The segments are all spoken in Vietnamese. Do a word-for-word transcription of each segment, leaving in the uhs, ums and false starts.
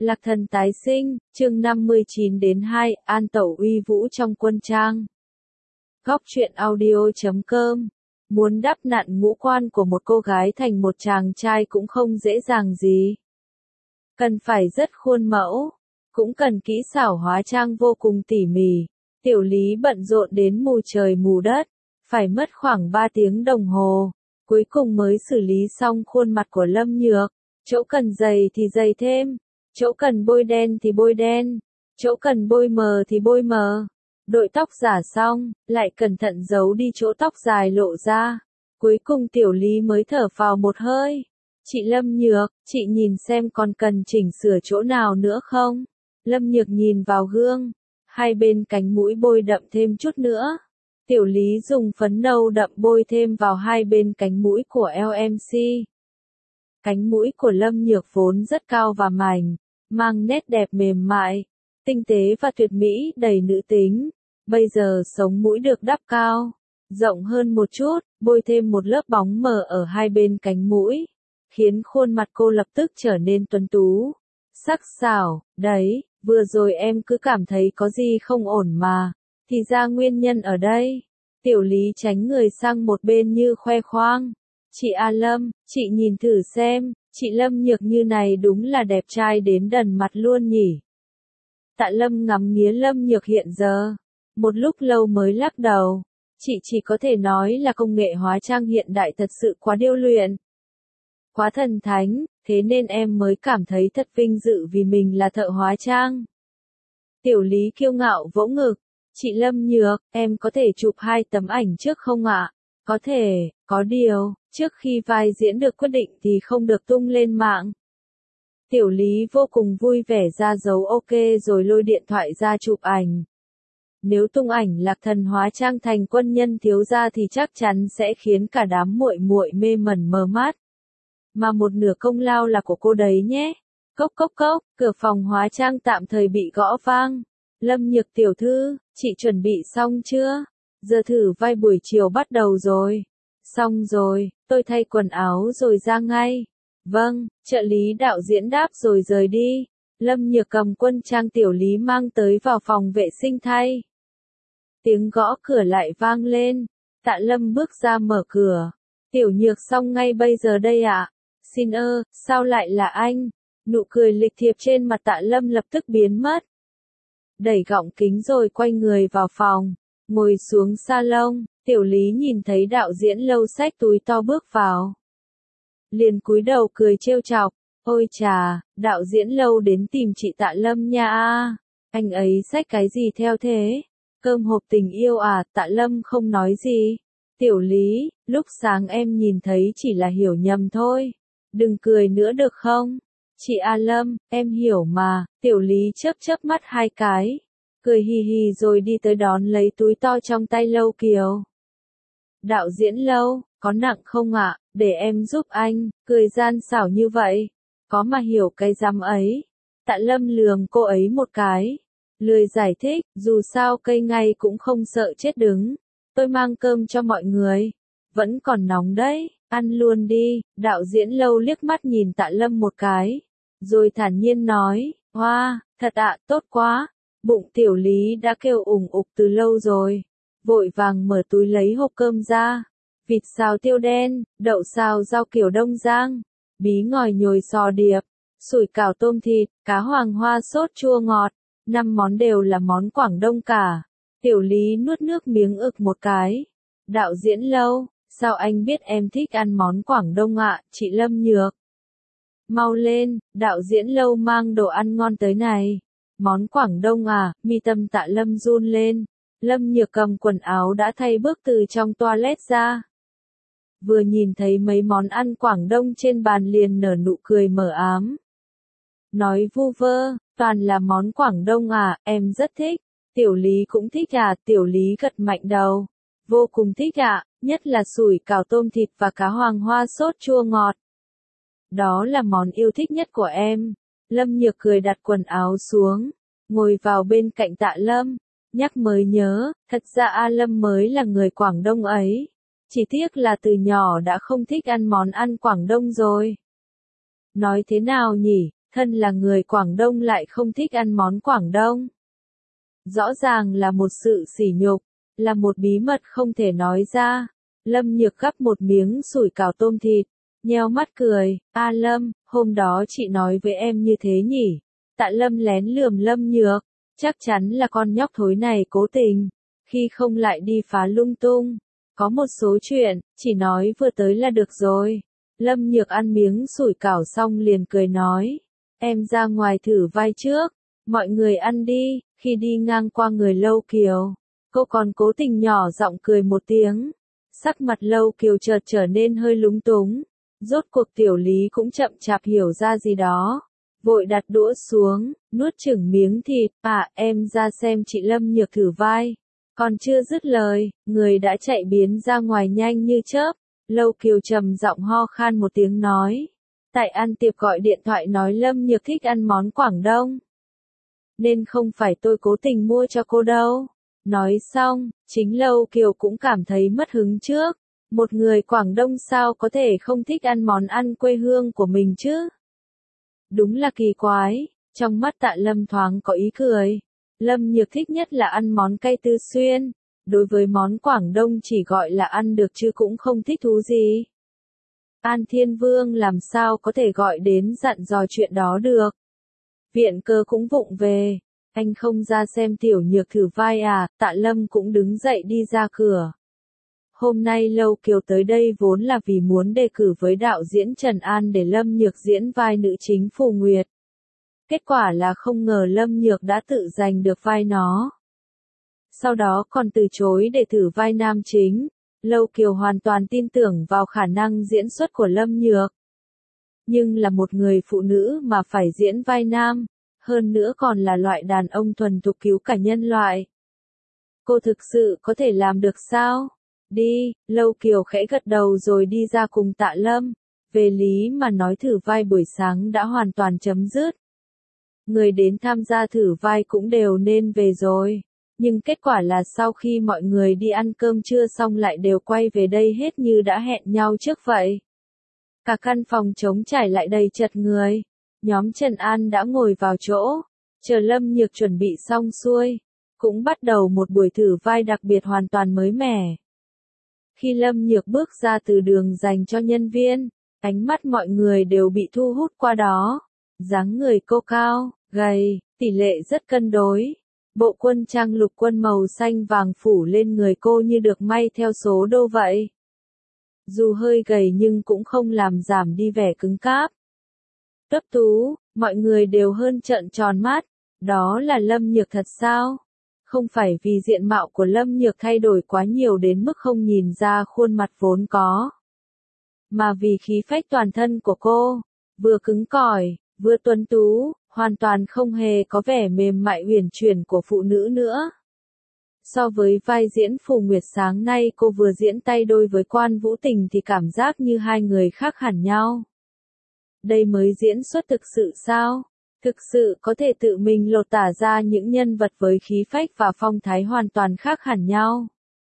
Lạc Thần tái sinh, chương năm mươi chín đến hai, An Tẩu uy vũ trong quân trang. Góc truyện audio chấm com. Muốn đắp nặn ngũ quan của một cô gái thành một chàng trai cũng không dễ dàng gì. Cần phải rất khuôn mẫu, cũng cần kỹ xảo hóa trang vô cùng tỉ mỉ. Tiểu Lý bận rộn đến mù trời mù đất, phải mất khoảng ba tiếng đồng hồ, cuối cùng mới xử lý xong khuôn mặt của Lâm Nhược. Chỗ cần dày thì dày thêm, chỗ cần bôi đen thì bôi đen, chỗ cần bôi mờ thì bôi mờ. Đội tóc giả xong, lại cẩn thận giấu đi chỗ tóc dài lộ ra. Cuối cùng Tiểu Lý mới thở phào một hơi. Chị Lâm Nhược, chị nhìn xem còn cần chỉnh sửa chỗ nào nữa không? Lâm Nhược nhìn vào gương, hai bên cánh mũi bôi đậm thêm chút nữa. Tiểu Lý dùng phấn nâu đậm bôi thêm vào hai bên cánh mũi của lờ em xê. Cánh mũi của Lâm Nhược vốn rất cao và mảnh, mang nét đẹp mềm mại, tinh tế và tuyệt mỹ đầy nữ tính. Bây giờ sống mũi được đắp cao, rộng hơn một chút, bôi thêm một lớp bóng mờ ở hai bên cánh mũi, khiến khuôn mặt cô lập tức trở nên tuấn tú, sắc sảo. Đấy, vừa rồi em cứ cảm thấy có gì không ổn mà, thì ra nguyên nhân ở đây. Tiểu Lý tránh người sang một bên như khoe khoang. Chị A Lâm, chị nhìn thử xem, chị Lâm Nhược như này đúng là đẹp trai đến đần mặt luôn nhỉ. Tạ Lâm ngắm nghía Lâm Nhược hiện giờ, một lúc lâu mới lắc đầu. Chị chỉ có thể nói là công nghệ hóa trang hiện đại thật sự quá điêu luyện, quá thần thánh, thế nên em mới cảm thấy thật vinh dự vì mình là thợ hóa trang. Tiểu Lý kiêu ngạo vỗ ngực. Chị Lâm Nhược, em có thể chụp hai tấm ảnh trước không ạ? Có thể, có điều, trước khi vai diễn được quyết định thì không được tung lên mạng. Tiểu Lý vô cùng vui vẻ ra dấu ok rồi lôi điện thoại ra chụp ảnh. Nếu tung ảnh Lạc Thần hóa trang thành quân nhân thiếu gia thì chắc chắn sẽ khiến cả đám muội muội mê mẩn mờ mắt. Mà một nửa công lao là của cô đấy nhé. Cốc cốc cốc, cửa phòng hóa trang tạm thời bị gõ vang. Lâm Nhược tiểu thư, chị chuẩn bị xong chưa? Giờ thử vai buổi chiều bắt đầu rồi. Xong rồi, tôi thay quần áo rồi ra ngay. Vâng, trợ lý đạo diễn đáp rồi rời đi. Lâm Nhược cầm quân trang Tiểu Lý mang tới vào phòng vệ sinh thay. Tiếng gõ cửa lại vang lên. Tạ Lâm bước ra mở cửa. Tiểu Nhược xong ngay bây giờ đây ạ. À? Xin ơ, sao lại là anh? Nụ cười lịch thiệp trên mặt Tạ Lâm lập tức biến mất. Đẩy gọng kính rồi quay người vào phòng, ngồi xuống salon. Tiểu Lý nhìn thấy đạo diễn Lâu xách túi to bước vào, liền cúi đầu cười trêu chọc. Ôi chà, đạo diễn Lâu đến tìm chị Tạ Lâm nha a. Anh ấy xách cái gì theo thế? Cơm hộp tình yêu à? Tạ Lâm không nói gì. Tiểu Lý, lúc sáng em nhìn thấy chỉ là hiểu nhầm thôi. Đừng cười nữa được không? Chị A Lâm, em hiểu mà. Tiểu Lý chớp chớp mắt hai cái, cười hì hì rồi đi tới đón lấy túi to trong tay Lâu Kiều. Đạo diễn Lâu, có nặng không ạ? À? Để em giúp anh. Cười gian xảo như vậy, có mà hiểu cái dám ấy. Tạ Lâm lườm cô ấy một cái, lười giải thích, dù sao cây ngay cũng không sợ chết đứng. Tôi mang cơm cho mọi người, vẫn còn nóng đấy, ăn luôn đi. Đạo diễn Lâu liếc mắt nhìn Tạ Lâm một cái, rồi thản nhiên nói, hoa, wow, thật ạ, tốt quá. Bụng Tiểu Lý đã kêu ủng ục từ lâu rồi, vội vàng mở túi lấy hộp cơm ra. Vịt xào tiêu đen, đậu xào rau kiểu Đông Giang, bí ngòi nhồi sò điệp, sủi cảo tôm thịt, cá hoàng hoa sốt chua ngọt, năm món đều là món Quảng Đông cả. Tiểu Lý nuốt nước miếng ực một cái. Đạo diễn Lâu, sao anh biết em thích ăn món Quảng Đông ạ? Chị Lâm Nhược, mau lên, đạo diễn Lâu mang đồ ăn ngon tới này. Món Quảng Đông à? Mi tâm Tạ Lâm run lên. Lâm Nhược cầm quần áo đã thay bước từ trong toilet ra, vừa nhìn thấy mấy món ăn Quảng Đông trên bàn liền nở nụ cười mờ ám, nói vu vơ, toàn là món Quảng Đông à? Em rất thích. Tiểu Lý cũng thích à? Tiểu Lý gật mạnh đầu, vô cùng thích ạ, à, nhất là sủi cảo tôm thịt và cá hoàng hoa sốt chua ngọt. Đó là món yêu thích nhất của em. Lâm Nhược cười đặt quần áo xuống, ngồi vào bên cạnh Tạ Lâm, nhắc mới nhớ, thật ra A Lâm mới là người Quảng Đông ấy. Chỉ tiếc là từ nhỏ đã không thích ăn món ăn Quảng Đông rồi. Nói thế nào nhỉ? Thân là người Quảng Đông lại không thích ăn món Quảng Đông. Rõ ràng là một sự sỉ nhục, là một bí mật không thể nói ra. Lâm Nhược gắp một miếng sủi cảo tôm thịt, nheo mắt cười, a Lâm, hôm đó chị nói với em như thế nhỉ? Tạ Lâm lén lườm Lâm Nhược, chắc chắn là con nhóc thối này cố tình, khi không lại đi phá lung tung. Có một số chuyện, chỉ nói vừa tới là được rồi. Lâm Nhược ăn miếng sủi cảo xong liền cười nói, em ra ngoài thử vai trước, mọi người ăn đi. Khi đi ngang qua người Lâu Kiều, cô còn cố tình nhỏ giọng cười một tiếng. Sắc mặt Lâu Kiều chợt trở nên hơi lúng túng. Rốt cuộc Tiểu Lý cũng chậm chạp hiểu ra gì đó. Vội đặt đũa xuống, nuốt chửng miếng thịt. À, em ra xem chị Lâm Nhược thử vai. Còn chưa dứt lời, người đã chạy biến ra ngoài nhanh như chớp. Lâu Kiều trầm giọng ho khan một tiếng nói. Tại ăn tiệc gọi điện thoại nói Lâm Nhược thích ăn món Quảng Đông. Nên không phải tôi cố tình mua cho cô đâu. Nói xong, chính Lâu Kiều cũng cảm thấy mất hứng trước. Một người Quảng Đông sao có thể không thích ăn món ăn quê hương của mình chứ? Đúng là kỳ quái, trong mắt Tạ Lâm thoáng có ý cười. Lâm Nhược thích nhất là ăn món cay Tư Xuyên. Đối với món Quảng Đông chỉ gọi là ăn được chứ cũng không thích thú gì. An Thiên Vương làm sao có thể gọi đến dặn dò chuyện đó được. Viện Cơ cũng vụng về, anh không ra xem Tiểu Nhược thử vai à? Tạ Lâm cũng đứng dậy đi ra cửa. Hôm nay Lâu Kiều tới đây vốn là vì muốn đề cử với đạo diễn Trần An để Lâm Nhược diễn vai nữ chính Phù Nguyệt. Kết quả là không ngờ Lâm Nhược đã tự giành được vai nó. Sau đó còn từ chối để thử vai nam chính. Lâu Kiều hoàn toàn tin tưởng vào khả năng diễn xuất của Lâm Nhược. Nhưng là một người phụ nữ mà phải diễn vai nam, hơn nữa còn là loại đàn ông thuần thục cứu cả nhân loại. Cô thực sự có thể làm được sao? Đi, Lâu Kiều khẽ gật đầu rồi đi ra cùng Tạ Lâm. Về lý mà nói thử vai buổi sáng đã hoàn toàn chấm dứt. Người đến tham gia thử vai cũng đều nên về rồi. Nhưng kết quả là sau khi mọi người đi ăn cơm trưa xong lại đều quay về đây hết như đã hẹn nhau trước vậy. Cả căn phòng trống trải lại đầy chật người. Nhóm Trần An đã ngồi vào chỗ, chờ Lâm Nhược chuẩn bị xong xuôi. Cũng bắt đầu một buổi thử vai đặc biệt hoàn toàn mới mẻ. Khi Lâm Nhược bước ra từ đường dành cho nhân viên, ánh mắt mọi người đều bị thu hút qua đó. Dáng người cô cao, gầy, tỷ lệ rất cân đối. Bộ quân trang lục quân màu xanh vàng phủ lên người cô như được may theo số đô vậy. Dù hơi gầy nhưng cũng không làm giảm đi vẻ cứng cáp. Tuấp tú, mọi người đều hơn trợn tròn mắt. Đó là Lâm Nhược thật sao? Không phải vì diện mạo của Lâm Nhược thay đổi quá nhiều đến mức không nhìn ra khuôn mặt vốn có. Mà vì khí phách toàn thân của cô, vừa cứng cỏi, vừa tuấn tú, hoàn toàn không hề có vẻ mềm mại uyển chuyển của phụ nữ nữa. So với vai diễn Phù Nguyệt sáng nay cô vừa diễn tay đôi với Quan Vũ Tình thì cảm giác như hai người khác hẳn nhau. Đây mới diễn xuất thực sự sao? Thực sự có thể tự mình lột tả ra những nhân vật với khí phách và phong thái hoàn toàn khác hẳn nhau.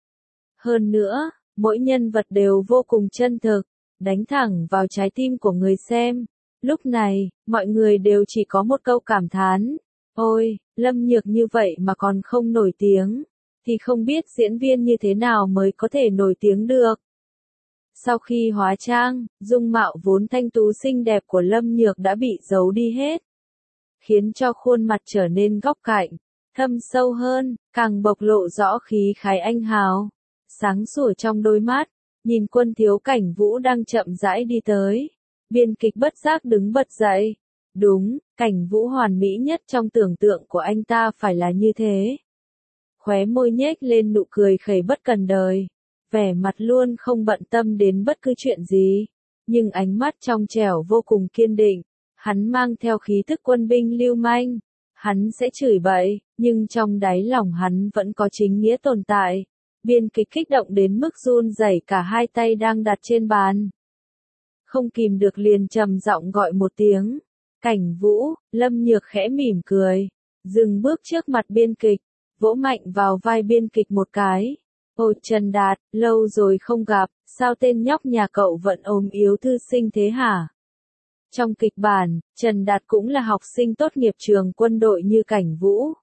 Hơn nữa, mỗi nhân vật đều vô cùng chân thực, đánh thẳng vào trái tim của người xem. Lúc này, mọi người đều chỉ có một câu cảm thán. Ôi, Lâm Nhược như vậy mà còn không nổi tiếng, thì không biết diễn viên như thế nào mới có thể nổi tiếng được. Sau khi hóa trang, dung mạo vốn thanh tú xinh đẹp của Lâm Nhược đã bị giấu đi hết, khiến cho khuôn mặt trở nên góc cạnh, thâm sâu hơn, càng bộc lộ rõ khí khái anh hào, sáng sủa trong đôi mắt. Nhìn Quân thiếu Cảnh Vũ đang chậm rãi đi tới, biên kịch bất giác đứng bật dậy. Đúng, Cảnh Vũ hoàn mỹ nhất trong tưởng tượng của anh ta phải là như thế. Khóe môi nhếch lên nụ cười khẩy bất cần đời, vẻ mặt luôn không bận tâm đến bất cứ chuyện gì, nhưng ánh mắt trong trẻo vô cùng kiên định. Hắn mang theo khí thức quân binh lưu manh. Hắn sẽ chửi bậy, nhưng trong đáy lòng hắn vẫn có chính nghĩa tồn tại. Biên kịch kích động đến mức run rẩy cả hai tay đang đặt trên bàn. Không kìm được liền trầm giọng gọi một tiếng. Cảnh Vũ. Lâm Nhược khẽ mỉm cười, dừng bước trước mặt biên kịch, vỗ mạnh vào vai biên kịch một cái. Ôi Trần Đạt, lâu rồi không gặp, sao tên nhóc nhà cậu vẫn ốm yếu thư sinh thế hả? Trong kịch bản, Trần Đạt cũng là học sinh tốt nghiệp trường quân đội như Cảnh Vũ.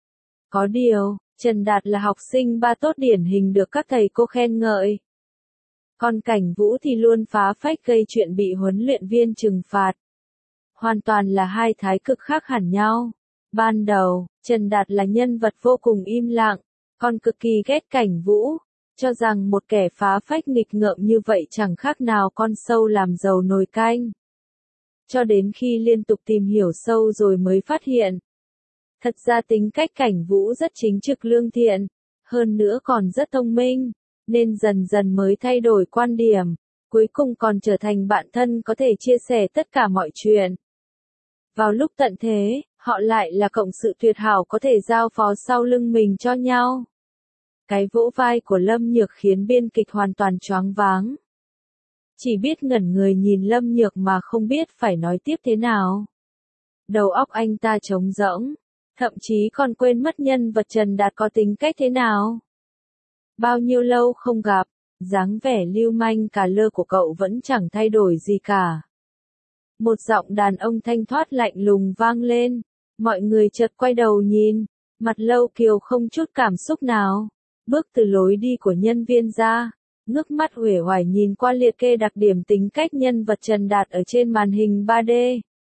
Có điều, Trần Đạt là học sinh ba tốt điển hình được các thầy cô khen ngợi. Còn Cảnh Vũ thì luôn phá phách gây chuyện bị huấn luyện viên trừng phạt. Hoàn toàn là hai thái cực khác hẳn nhau. Ban đầu, Trần Đạt là nhân vật vô cùng im lặng, còn cực kỳ ghét Cảnh Vũ, cho rằng một kẻ phá phách nghịch ngợm như vậy chẳng khác nào con sâu làm dầu nồi canh. Cho đến khi liên tục tìm hiểu sâu rồi mới phát hiện. Thật ra tính cách Cảnh Vũ rất chính trực lương thiện, hơn nữa còn rất thông minh, nên dần dần mới thay đổi quan điểm, cuối cùng còn trở thành bạn thân có thể chia sẻ tất cả mọi chuyện. Vào lúc tận thế, họ lại là cộng sự tuyệt hảo có thể giao phó sau lưng mình cho nhau. Cái vỗ vai của Lâm Nhược khiến biên kịch hoàn toàn choáng váng. Chỉ biết ngẩn người nhìn Lâm Nhược mà không biết phải nói tiếp thế nào. Đầu óc anh ta trống rỗng, thậm chí còn quên mất nhân vật Trần Đạt có tính cách thế nào. Bao nhiêu lâu không gặp, dáng vẻ lưu manh cà lơ của cậu vẫn chẳng thay đổi gì cả. Một giọng đàn ông thanh thoát lạnh lùng vang lên, mọi người chợt quay đầu nhìn, mặt Lâu Kiều không chút cảm xúc nào, bước từ lối đi của nhân viên ra, ngước mắt uể oải nhìn qua liệt kê đặc điểm tính cách nhân vật Trần Đạt ở trên màn hình ba D.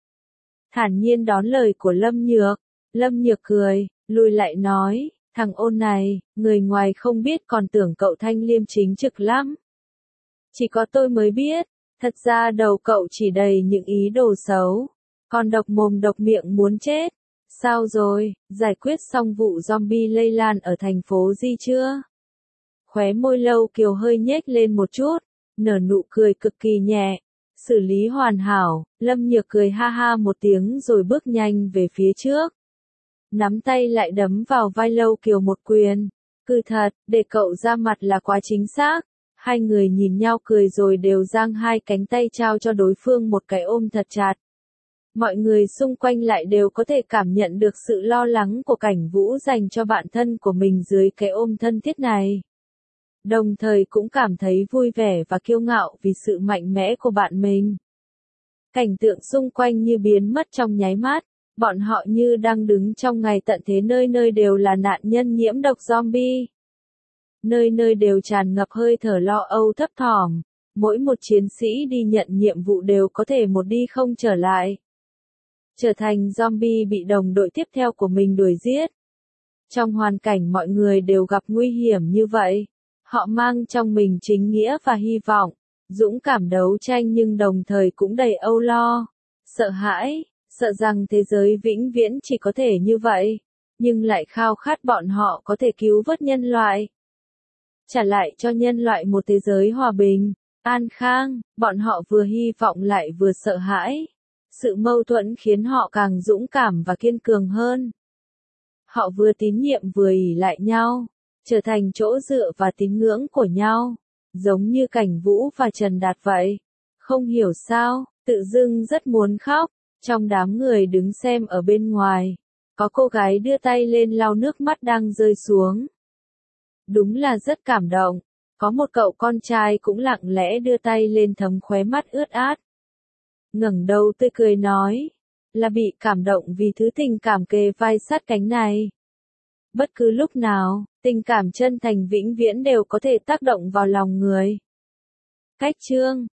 Thản nhiên đón lời của Lâm Nhược, Lâm Nhược cười, lùi lại nói, thằng ôn này, người ngoài không biết còn tưởng cậu thanh liêm chính trực lắm. Chỉ có tôi mới biết, thật ra đầu cậu chỉ đầy những ý đồ xấu, còn độc mồm độc miệng muốn chết. Sao rồi, giải quyết xong vụ zombie lây lan ở thành phố Di chưa? Khóe môi Lâu Kiều hơi nhếch lên một chút, nở nụ cười cực kỳ nhẹ. Xử lý hoàn hảo, Lâm Nhược cười ha ha một tiếng rồi bước nhanh về phía trước. Nắm tay lại đấm vào vai Lâu Kiều một quyền. Cứ thật, để cậu ra mặt là quá chính xác. Hai người nhìn nhau cười rồi đều giang hai cánh tay trao cho đối phương một cái ôm thật chặt. Mọi người xung quanh lại đều có thể cảm nhận được sự lo lắng của Cảnh Vũ dành cho bạn thân của mình dưới cái ôm thân thiết này. Đồng thời cũng cảm thấy vui vẻ và kiêu ngạo vì sự mạnh mẽ của bạn mình. Cảnh tượng xung quanh như biến mất trong nháy mắt, bọn họ như đang đứng trong ngày tận thế, nơi nơi đều là nạn nhân nhiễm độc zombie. Nơi nơi đều tràn ngập hơi thở lo âu thấp thỏm, mỗi một chiến sĩ đi nhận nhiệm vụ đều có thể một đi không trở lại. Trở thành zombie bị đồng đội tiếp theo của mình đuổi giết. Trong hoàn cảnh mọi người đều gặp nguy hiểm như vậy, họ mang trong mình chính nghĩa và hy vọng, dũng cảm đấu tranh nhưng đồng thời cũng đầy âu lo, sợ hãi, sợ rằng thế giới vĩnh viễn chỉ có thể như vậy, nhưng lại khao khát bọn họ có thể cứu vớt nhân loại. Trả lại cho nhân loại một thế giới hòa bình, an khang, bọn họ vừa hy vọng lại vừa sợ hãi. Sự mâu thuẫn khiến họ càng dũng cảm và kiên cường hơn. Họ vừa tín nhiệm vừa ỷ lại nhau, trở thành chỗ dựa và tín ngưỡng của nhau, giống như Cảnh Vũ và Trần Đạt vậy. Không hiểu sao, tự dưng rất muốn khóc, trong đám người đứng xem ở bên ngoài, có cô gái đưa tay lên lau nước mắt đang rơi xuống. Đúng là rất cảm động, có một cậu con trai cũng lặng lẽ đưa tay lên thấm khóe mắt ướt át. Ngẩng đầu tươi cười nói, là bị cảm động vì thứ tình cảm kề vai sát cánh này. Bất cứ lúc nào, tình cảm chân thành vĩnh viễn đều có thể tác động vào lòng người. Cách chương